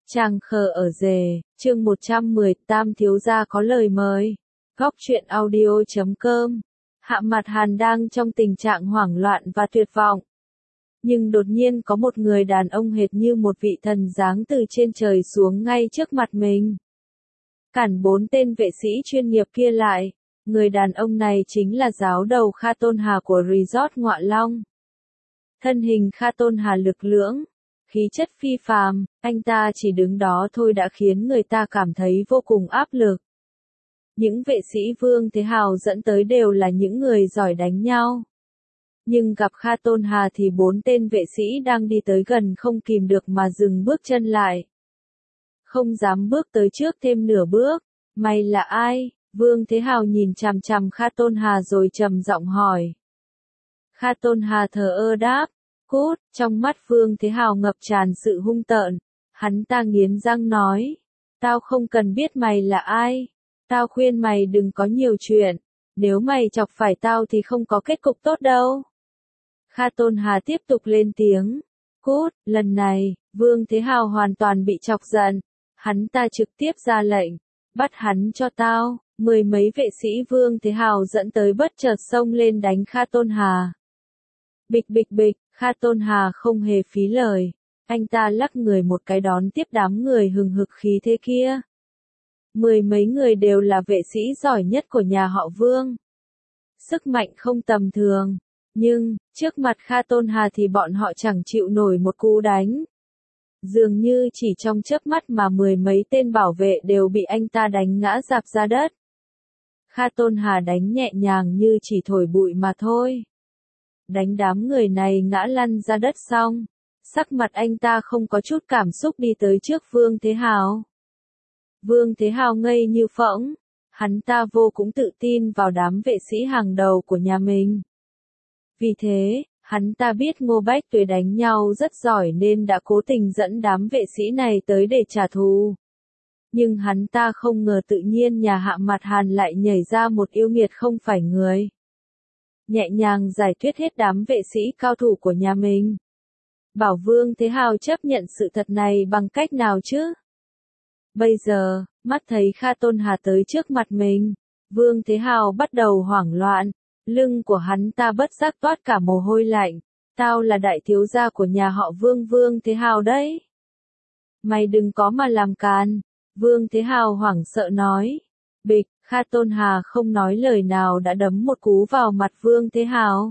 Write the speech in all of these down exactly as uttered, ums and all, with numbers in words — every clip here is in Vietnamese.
Chàng khờ ở rể, chương một trăm mười, Tam thiếu gia có lời mời. Góc truyện audio chấm com. Hạ Mặt Hàn đang trong tình trạng hoảng loạn và tuyệt vọng. Nhưng đột nhiên có một người đàn ông hệt như một vị thần giáng từ trên trời xuống ngay trước mặt mình. Cản bốn tên vệ sĩ chuyên nghiệp kia lại. Người đàn ông này chính là giáo đầu Kha Tôn Hà của Resort Ngọa Long. Thân hình Kha Tôn Hà lực lưỡng, khí chất phi phàm, anh ta chỉ đứng đó thôi đã khiến người ta cảm thấy vô cùng áp lực. Những vệ sĩ Vương Thế Hào dẫn tới đều là những người giỏi đánh nhau. Nhưng gặp Kha Tôn Hà thì bốn tên vệ sĩ đang đi tới gần không kìm được mà dừng bước chân lại. Không dám bước tới trước thêm nửa bước. Mày là ai? Vương Thế Hào nhìn chằm chằm Kha Tôn Hà rồi trầm giọng hỏi. Kha Tôn Hà thờ ơ đáp. Cút, trong mắt Vương Thế Hào ngập tràn sự hung tợn. Hắn ta nghiến răng nói. Tao không cần biết mày là ai. Tao khuyên mày đừng có nhiều chuyện. Nếu mày chọc phải tao thì không có kết cục tốt đâu. Kha Tôn Hà tiếp tục lên tiếng. Cút, lần này, Vương Thế Hào hoàn toàn bị chọc giận. Hắn ta trực tiếp ra lệnh. Bắt hắn cho tao. Mười mấy vệ sĩ Vương Thế Hào dẫn tới bất chợt xông lên đánh Kha Tôn Hà. Bịch bịch bịch, Kha Tôn Hà không hề phí lời. Anh ta lắc người một cái đón tiếp đám người hừng hực khí thế kia. Mười mấy người đều là vệ sĩ giỏi nhất của nhà họ Vương. Sức mạnh không tầm thường. Nhưng, trước mặt Kha Tôn Hà thì bọn họ chẳng chịu nổi một cú đánh. Dường như chỉ trong chớp mắt mà mười mấy tên bảo vệ đều bị anh ta đánh ngã rạp ra đất. Kha Tôn Hà đánh nhẹ nhàng như chỉ thổi bụi mà thôi. Đánh đám người này ngã lăn ra đất xong, sắc mặt anh ta không có chút cảm xúc đi tới trước Vương Thế Hào. Vương Thế Hào ngây như phỗng, hắn ta vô cùng tự tin vào đám vệ sĩ hàng đầu của nhà mình. Vì thế, hắn ta biết Ngô Bách Tuế đánh nhau rất giỏi nên đã cố tình dẫn đám vệ sĩ này tới để trả thù. Nhưng hắn ta không ngờ tự nhiên nhà Hạ Mặt Hàn lại nhảy ra một yêu nghiệt không phải người. Nhẹ nhàng giải quyết hết đám vệ sĩ cao thủ của nhà mình. Bảo Vương Thế Hào chấp nhận sự thật này bằng cách nào chứ? Bây giờ, mắt thấy Kha Tôn Hà tới trước mặt mình, Vương Thế Hào bắt đầu hoảng loạn, lưng của hắn ta bất giác toát cả mồ hôi lạnh. Tao là đại thiếu gia của nhà họ Vương Vương Thế Hào đấy. Mày đừng có mà làm càn. Vương Thế Hào hoảng sợ nói. Bịch, Kha Tôn Hà không nói lời nào đã đấm một cú vào mặt Vương Thế Hào.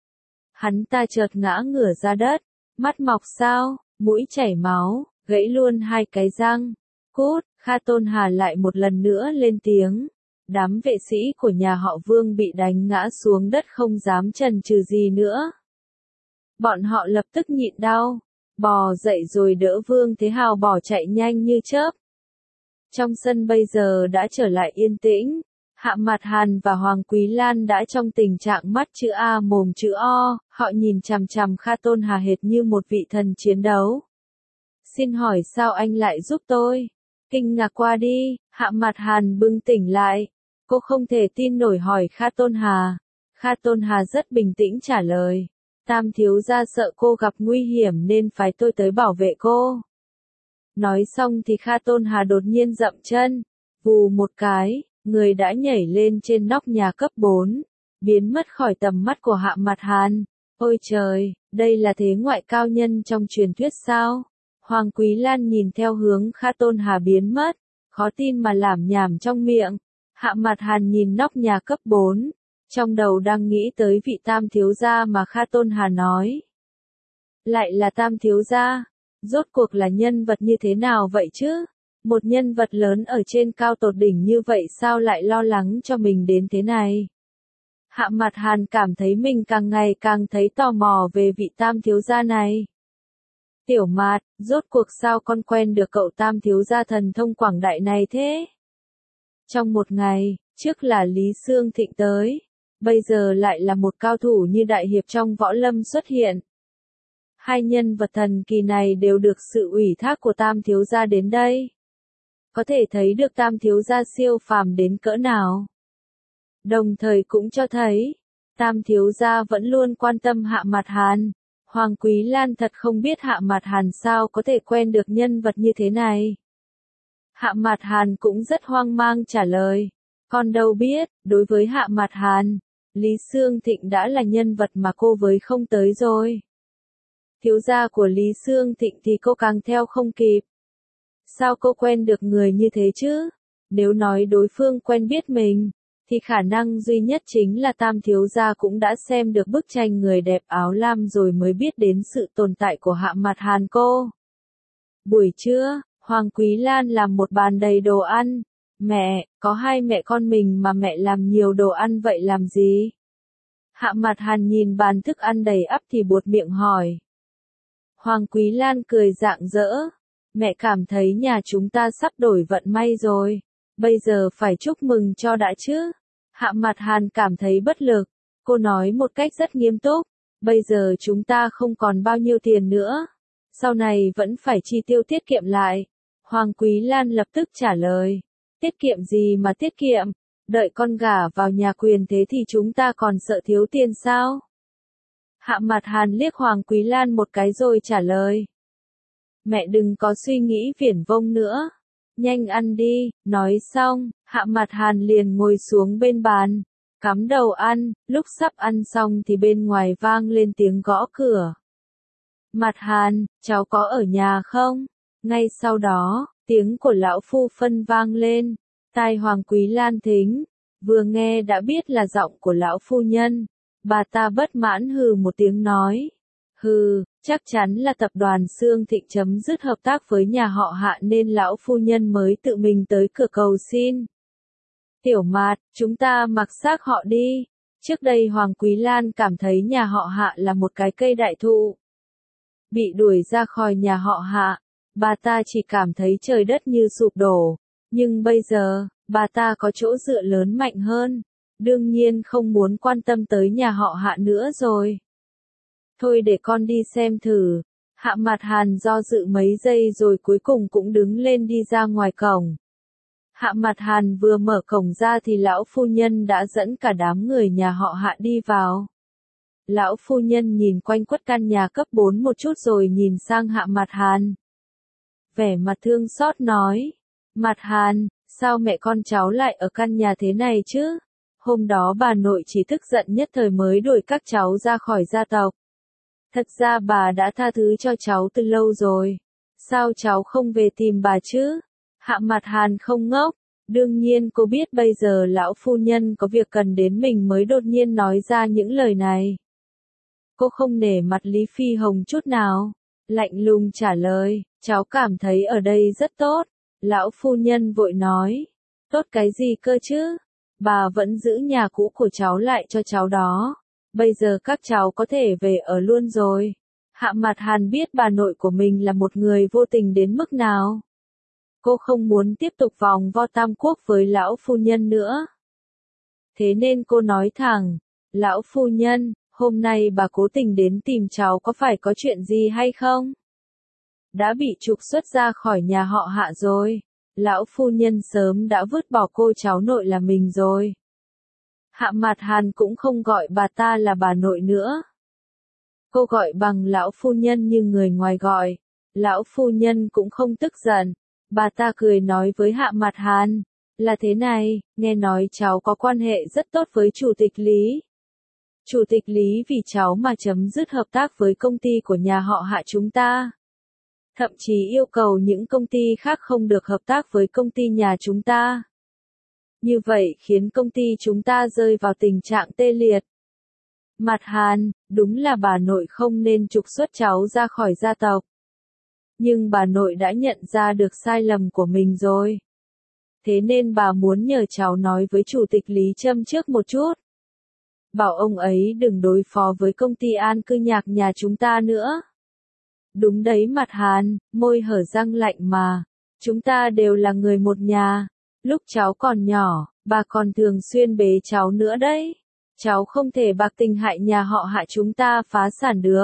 Hắn ta chợt ngã ngửa ra đất, mắt mọc sao, mũi chảy máu, gãy luôn hai cái răng. Cút, Kha Tôn Hà lại một lần nữa lên tiếng. Đám vệ sĩ của nhà họ Vương bị đánh ngã xuống đất không dám chần chừ gì nữa. Bọn họ lập tức nhịn đau, bò dậy rồi đỡ Vương Thế Hào bỏ chạy nhanh như chớp. Trong sân bây giờ đã trở lại yên tĩnh, Hạ Mặt Hàn và Hoàng Quý Lan đã trong tình trạng mắt chữ A mồm chữ O, họ nhìn chằm chằm Kha Tôn Hà hệt như một vị thần chiến đấu. Xin hỏi sao anh lại giúp tôi? Kinh ngạc qua đi, Hạ Mặt Hàn bừng tỉnh lại. Cô không thể tin nổi hỏi Kha Tôn Hà. Kha Tôn Hà rất bình tĩnh trả lời. Tam thiếu gia sợ cô gặp nguy hiểm nên phái tôi tới bảo vệ cô. Nói xong thì Kha Tôn Hà đột nhiên dậm chân. Vù một cái, người đã nhảy lên trên nóc nhà cấp bốn. Biến mất khỏi tầm mắt của Hạ Mặt Hàn. Ôi trời, đây là thế ngoại cao nhân trong truyền thuyết sao? Hoàng Quý Lan nhìn theo hướng Kha Tôn Hà biến mất. Khó tin mà lảm nhảm trong miệng. Hạ Mặt Hàn nhìn nóc nhà cấp bốn. Trong đầu đang nghĩ tới vị tam thiếu gia mà Kha Tôn Hà nói. Lại là tam thiếu gia. Rốt cuộc là nhân vật như thế nào vậy chứ? Một nhân vật lớn ở trên cao tột đỉnh như vậy sao lại lo lắng cho mình đến thế này? Hạ Mặt Hàn cảm thấy mình càng ngày càng thấy tò mò về vị tam thiếu gia này. Tiểu Mạt, rốt cuộc sao con quen được cậu tam thiếu gia thần thông quảng đại này thế? Trong một ngày, trước là Lý Xương Thịnh tới, bây giờ lại là một cao thủ như đại hiệp trong võ lâm xuất hiện. Hai nhân vật thần kỳ này đều được sự ủy thác của tam thiếu gia đến đây. Có thể thấy được tam thiếu gia siêu phàm đến cỡ nào. Đồng thời cũng cho thấy, tam thiếu gia vẫn luôn quan tâm Hạ Mặt Hàn. Hoàng Quý Lan thật không biết Hạ Mạt Hàn sao có thể quen được nhân vật như thế này. Hạ Mạt Hàn cũng rất hoang mang trả lời. Con đâu biết, đối với Hạ Mạt Hàn, Lý Xương Thịnh đã là nhân vật mà cô với không tới rồi. Thiếu gia của Lý Xương Thịnh thì cô càng theo không kịp. Sao cô quen được người như thế chứ? Nếu nói đối phương quen biết mình, thì khả năng duy nhất chính là Tam thiếu gia cũng đã xem được bức tranh người đẹp áo lam rồi mới biết đến sự tồn tại của Hạ Mạt Hàn cô. Buổi trưa, Hoàng Quý Lan làm một bàn đầy đồ ăn. Mẹ, có hai mẹ con mình mà mẹ làm nhiều đồ ăn vậy làm gì? Hạ Mạt Hàn nhìn bàn thức ăn đầy ắp thì buột miệng hỏi. Hoàng Quý Lan cười rạng rỡ. Mẹ cảm thấy nhà chúng ta sắp đổi vận may rồi. Bây giờ phải chúc mừng cho đã chứ. Hạ Mạt Hàn cảm thấy bất lực. Cô nói một cách rất nghiêm túc. Bây giờ chúng ta không còn bao nhiêu tiền nữa. Sau này vẫn phải chi tiêu tiết kiệm lại. Hoàng Quý Lan lập tức trả lời. Tiết kiệm gì mà tiết kiệm? Đợi con gả vào nhà quyền thế thì chúng ta còn sợ thiếu tiền sao? Hạ Mạt Hàn liếc Hoàng Quý Lan một cái rồi trả lời. Mẹ đừng có suy nghĩ viển vông nữa. Nhanh ăn đi, nói xong, Hạ Mạt Hàn liền ngồi xuống bên bàn, cắm đầu ăn, lúc sắp ăn xong thì bên ngoài vang lên tiếng gõ cửa. Mạt Hàn, cháu có ở nhà không? Ngay sau đó, tiếng của lão phu phân vang lên, tai Hoàng Quý Lan thính, vừa nghe đã biết là giọng của lão phu nhân, bà ta bất mãn hừ một tiếng nói. Hừ, chắc chắn là tập đoàn Xương Thịnh chấm dứt hợp tác với nhà họ Hạ nên lão phu nhân mới tự mình tới cửa cầu xin. Tiểu Mạt, chúng ta mặc xác họ đi. Trước đây Hoàng Quý Lan cảm thấy nhà họ Hạ là một cái cây đại thụ. Bị đuổi ra khỏi nhà họ Hạ, bà ta chỉ cảm thấy trời đất như sụp đổ. Nhưng bây giờ, bà ta có chỗ dựa lớn mạnh hơn. Đương nhiên không muốn quan tâm tới nhà họ Hạ nữa rồi. Thôi để con đi xem thử. Hạ Mạt Hàn do dự mấy giây rồi cuối cùng cũng đứng lên đi ra ngoài cổng. Hạ Mạt Hàn vừa mở cổng ra thì lão phu nhân đã dẫn cả đám người nhà họ Hạ đi vào. Lão phu nhân nhìn quanh quất căn nhà cấp bốn một chút rồi nhìn sang Hạ Mạt Hàn. Vẻ mặt thương xót nói. Mạt Hàn, sao mẹ con cháu lại ở căn nhà thế này chứ? Hôm đó bà nội chỉ tức giận nhất thời mới đuổi các cháu ra khỏi gia tộc. Thật ra bà đã tha thứ cho cháu từ lâu rồi. Sao cháu không về tìm bà chứ? Hạ Mạt Hàn không ngốc. Đương nhiên cô biết bây giờ lão phu nhân có việc cần đến mình mới đột nhiên nói ra những lời này. Cô không nể mặt Lý Phi Hồng chút nào. Lạnh lùng trả lời, cháu cảm thấy ở đây rất tốt. Lão phu nhân vội nói. Tốt cái gì cơ chứ? Bà vẫn giữ nhà cũ của cháu lại cho cháu đó. Bây giờ các cháu có thể về ở luôn rồi. Hạ Mạt Hàn biết bà nội của mình là một người vô tình đến mức nào. Cô không muốn tiếp tục vòng vo tam quốc với lão phu nhân nữa. Thế nên cô nói thẳng, lão phu nhân, hôm nay bà cố tình đến tìm cháu có phải có chuyện gì hay không? Đã bị trục xuất ra khỏi nhà họ Hạ rồi. Lão phu nhân sớm đã vứt bỏ cô cháu nội là mình rồi. Hạ Mạt Hàn cũng không gọi bà ta là bà nội nữa. Cô gọi bằng lão phu nhân như người ngoài gọi. Lão phu nhân cũng không tức giận. Bà ta cười nói với Hạ Mạt Hàn. Là thế này, nghe nói cháu có quan hệ rất tốt với Chủ tịch Lý. Chủ tịch Lý vì cháu mà chấm dứt hợp tác với công ty của nhà họ Hạ chúng ta. Thậm chí yêu cầu những công ty khác không được hợp tác với công ty nhà chúng ta. Như vậy khiến công ty chúng ta rơi vào tình trạng tê liệt. Mạt Hàn, đúng là bà nội không nên trục xuất cháu ra khỏi gia tộc. Nhưng bà nội đã nhận ra được sai lầm của mình rồi. Thế nên bà muốn nhờ cháu nói với Chủ tịch Lý Trâm trước một chút. Bảo ông ấy đừng đối phó với công ty an cư nhạc nhà chúng ta nữa. Đúng đấy Mạt Hàn, môi hở răng lạnh mà. Chúng ta đều là người một nhà. Lúc cháu còn nhỏ, bà còn thường xuyên bế cháu nữa đấy. Cháu không thể bạc tình hại nhà họ Hạ chúng ta phá sản được.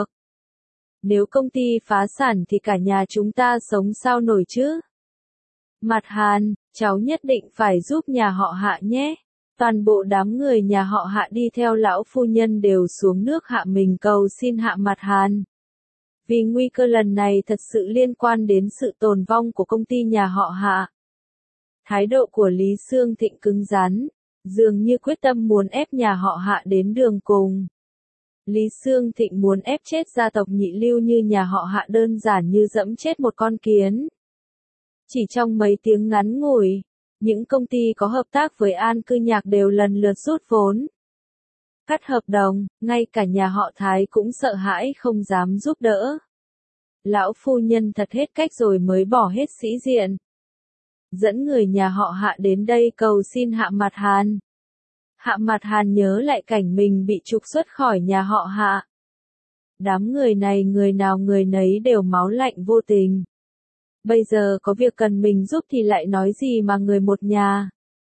Nếu công ty phá sản thì cả nhà chúng ta sống sao nổi chứ? Mạt Hàn, cháu nhất định phải giúp nhà họ Hạ nhé. Toàn bộ đám người nhà họ Hạ đi theo lão phu nhân đều xuống nước hạ mình cầu xin Hạ Mạt Hàn. Vì nguy cơ lần này thật sự liên quan đến sự tồn vong của công ty nhà họ Hạ. Thái độ của Lý Xương Thịnh cứng rắn, dường như quyết tâm muốn ép nhà họ Hạ đến đường cùng. Lý Xương Thịnh muốn ép chết gia tộc Nhị Lưu như nhà họ Hạ đơn giản như dẫm chết một con kiến. Chỉ trong mấy tiếng ngắn ngủi, những công ty có hợp tác với An Cư Nhạc đều lần lượt rút vốn. Cắt hợp đồng, ngay cả nhà họ Thái cũng sợ hãi không dám giúp đỡ. Lão phu nhân thật hết cách rồi mới bỏ hết sĩ diện. Dẫn người nhà họ Hạ đến đây cầu xin Hạ Mặt Hàn. Hạ Mặt Hàn nhớ lại cảnh mình bị trục xuất khỏi nhà họ Hạ. Đám người này người nào người nấy đều máu lạnh vô tình. Bây giờ có việc cần mình giúp thì lại nói gì mà người một nhà.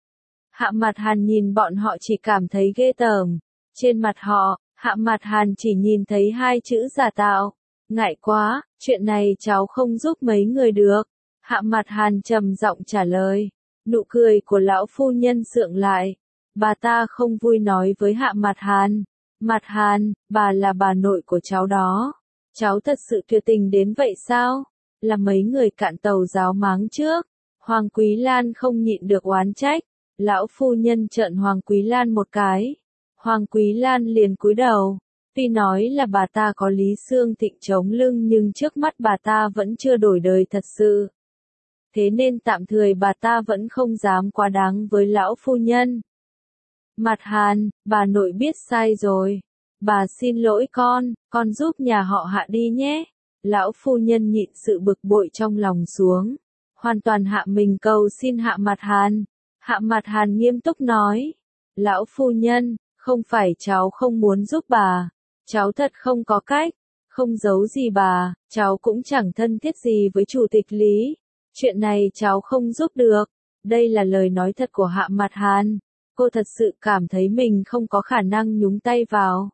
Hạ Mặt Hàn nhìn bọn họ chỉ cảm thấy ghê tởm. Trên mặt họ, Hạ Mặt Hàn chỉ nhìn thấy hai chữ giả tạo. Ngại quá, chuyện này cháu không giúp mấy người được. Hạ Mặt Hàn trầm giọng trả lời. Nụ cười của lão phu nhân sượng lại. Bà ta không vui nói với Hạ Mặt Hàn. Mặt Hàn, bà là bà nội của cháu đó. Cháu thật sự tuyệt tình đến vậy sao? Là mấy người cạn tàu giáo máng trước. Hoàng Quý Lan không nhịn được oán trách. Lão phu nhân trợn Hoàng Quý Lan một cái. Hoàng Quý Lan liền cúi đầu. Tuy nói là bà ta có Lý Xương Thịnh chống lưng nhưng trước mắt bà ta vẫn chưa đổi đời thật sự. Thế nên tạm thời bà ta vẫn không dám quá đáng với lão phu nhân. Mặt Hàn, bà nội biết sai rồi. Bà xin lỗi con, con giúp nhà họ Hạ đi nhé. Lão phu nhân nhịn sự bực bội trong lòng xuống. Hoàn toàn hạ mình cầu xin Hạ Mặt Hàn. Hạ Mặt Hàn nghiêm túc nói. Lão phu nhân, không phải cháu không muốn giúp bà. Cháu thật không có cách. Không giấu gì bà, cháu cũng chẳng thân thiết gì với chủ tịch Lý. Chuyện này cháu không giúp được. Đây là lời nói thật của Hạ Mặt Hàn. Cô thật sự cảm thấy mình không có khả năng nhúng tay vào.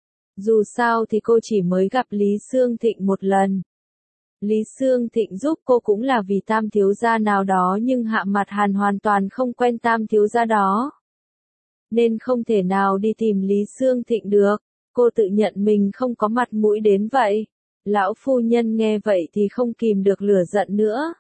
Dù sao thì cô chỉ mới gặp Lý Xương Thịnh một lần. Lý Xương Thịnh giúp cô cũng là vì tam thiếu gia nào đó nhưng Hạ Mặt Hàn hoàn toàn không quen tam thiếu gia đó. Nên không thể nào đi tìm Lý Xương Thịnh được. Cô tự nhận mình không có mặt mũi đến vậy. Lão phu nhân nghe vậy thì không kìm được lửa giận nữa.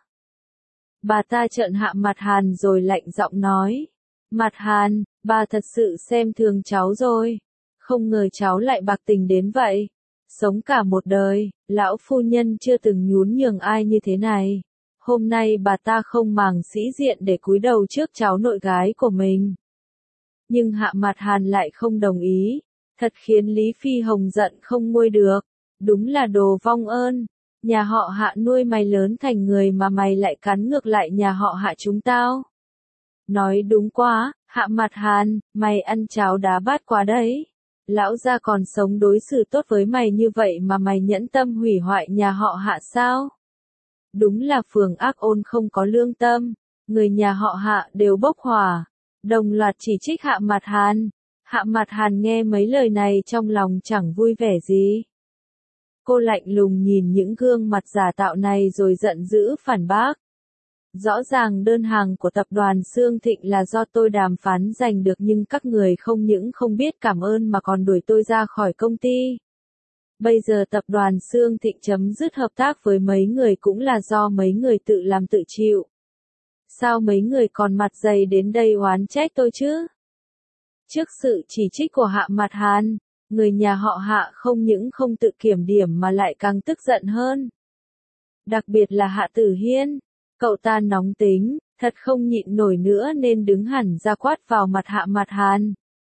Bà ta trợn Hạ Mặt Hàn rồi lạnh giọng nói. Mặt Hàn, bà thật sự xem thường cháu rồi. Không ngờ cháu lại bạc tình đến vậy. Sống cả một đời, lão phu nhân chưa từng nhún nhường ai như thế này. Hôm nay bà ta không màng sĩ diện để cúi đầu trước cháu nội gái của mình. Nhưng Hạ Mặt Hàn lại không đồng ý. Thật khiến Lý Phi Hồng giận không nguôi được. Đúng là đồ vong ơn. Nhà họ Hạ nuôi mày lớn thành người mà mày lại cắn ngược lại nhà họ Hạ chúng tao. Nói đúng quá, Hạ Mặt Hàn, mày ăn cháo đá bát quá đấy. Lão gia còn sống đối xử tốt với mày như vậy mà mày nhẫn tâm hủy hoại nhà họ Hạ sao? Đúng là phường ác ôn không có lương tâm. Người nhà họ Hạ đều bốc hỏa. Đồng loạt chỉ trích Hạ Mặt Hàn. Hạ Mặt Hàn nghe mấy lời này trong lòng chẳng vui vẻ gì. Cô lạnh lùng nhìn những gương mặt giả tạo này rồi giận dữ phản bác. Rõ ràng đơn hàng của tập đoàn Xương Thịnh là do tôi đàm phán giành được nhưng các người không những không biết cảm ơn mà còn đuổi tôi ra khỏi công ty. Bây giờ tập đoàn Xương Thịnh chấm dứt hợp tác với mấy người cũng là do mấy người tự làm tự chịu. Sao mấy người còn mặt dày đến đây oán trách tôi chứ? Trước sự chỉ trích của Hạ Mặt Hàn, người nhà họ Hạ không những không tự kiểm điểm mà lại càng tức giận hơn. Đặc biệt là Hạ Tử Hiên. Cậu ta nóng tính, thật không nhịn nổi nữa nên đứng hẳn ra quát vào mặt Hạ Mặt Hàn.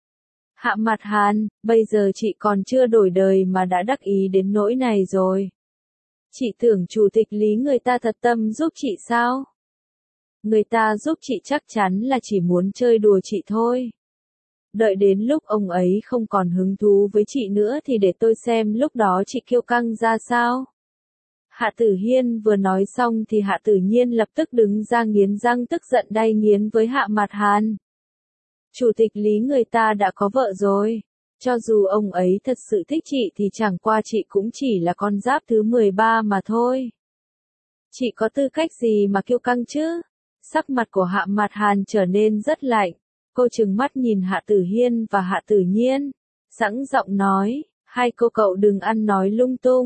Hạ Mặt Hàn, bây giờ chị còn chưa đổi đời mà đã đắc ý đến nỗi này rồi. Chị tưởng chủ tịch Lý người ta thật tâm giúp chị sao? Người ta giúp chị chắc chắn là chỉ muốn chơi đùa chị thôi. Đợi đến lúc ông ấy không còn hứng thú với chị nữa thì để tôi xem lúc đó chị kiêu căng ra sao. Hạ Tử Hiên vừa nói xong thì Hạ Tử Nhiên lập tức đứng ra nghiến răng tức giận đay nghiến với Hạ Mặt Hàn. Chủ tịch Lý người ta đã có vợ rồi. Cho dù ông ấy thật sự thích chị thì chẳng qua chị cũng chỉ là con giáp thứ mười ba mà thôi. Chị có tư cách gì mà kiêu căng chứ? Sắc mặt của Hạ Mặt Hàn trở nên rất lạnh. Cô trừng mắt nhìn Hạ Tử Hiên và Hạ Tử Nhiên. Sẵn giọng nói, hai cô cậu đừng ăn nói lung tung.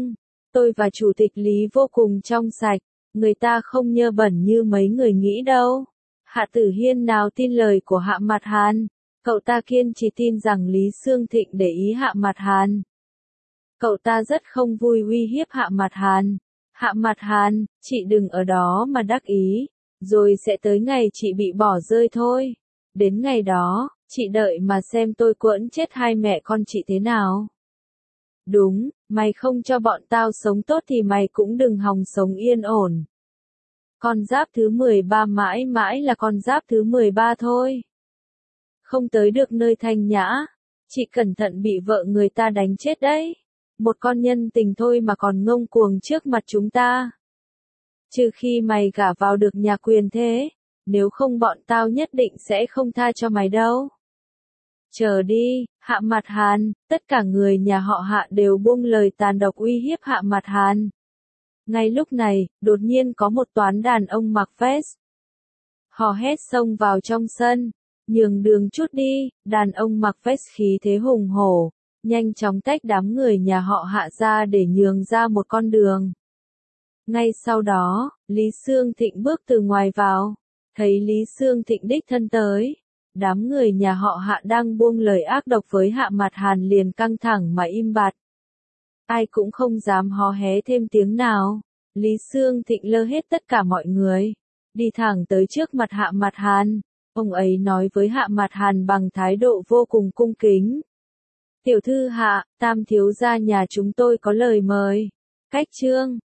Tôi và Chủ tịch Lý vô cùng trong sạch, người ta không nhơ bẩn như mấy người nghĩ đâu. Hạ Tử Hiên nào tin lời của Hạ Mạt Hàn, cậu ta kiên trì tin rằng Lý Xương Thịnh để ý Hạ Mạt Hàn. Cậu ta rất không vui uy hiếp Hạ Mạt Hàn. Hạ Mạt Hàn, chị đừng ở đó mà đắc ý, rồi sẽ tới ngày chị bị bỏ rơi thôi. Đến ngày đó, chị đợi mà xem tôi quẫn chết hai mẹ con chị thế nào. Đúng, mày không cho bọn tao sống tốt thì mày cũng đừng hòng sống yên ổn. Con giáp thứ mười ba mãi mãi là con giáp thứ mười ba thôi. Không tới được nơi thanh nhã, chị cẩn thận bị vợ người ta đánh chết đấy. Một con nhân tình thôi mà còn ngông cuồng trước mặt chúng ta. Trừ khi mày gả vào được nhà quyền thế, nếu không bọn tao nhất định sẽ không tha cho mày đâu. Chờ đi, Hạ Mạt Hàn, tất cả người nhà họ Hạ đều buông lời tàn độc uy hiếp Hạ Mạt Hàn. Ngay lúc này, đột nhiên có một toán đàn ông mặc vest hò hét xông vào trong sân, nhường đường chút đi, đàn ông mặc vest khí thế hùng hổ, nhanh chóng tách đám người nhà họ Hạ ra để nhường ra một con đường. Ngay sau đó, Lý Xương Thịnh bước từ ngoài vào, thấy Lý Xương Thịnh đích thân tới, đám người nhà họ Hạ đang buông lời ác độc với Hạ Mạt Hàn liền căng thẳng mà im bặt. Ai cũng không dám hò hé thêm tiếng nào. Lý Xương Thịnh lơ hết tất cả mọi người, đi thẳng tới trước mặt Hạ Mạt Hàn. Ông ấy nói với Hạ Mạt Hàn bằng thái độ vô cùng cung kính. Tiểu thư Hạ, Tam thiếu gia nhà chúng tôi có lời mời. Cách chương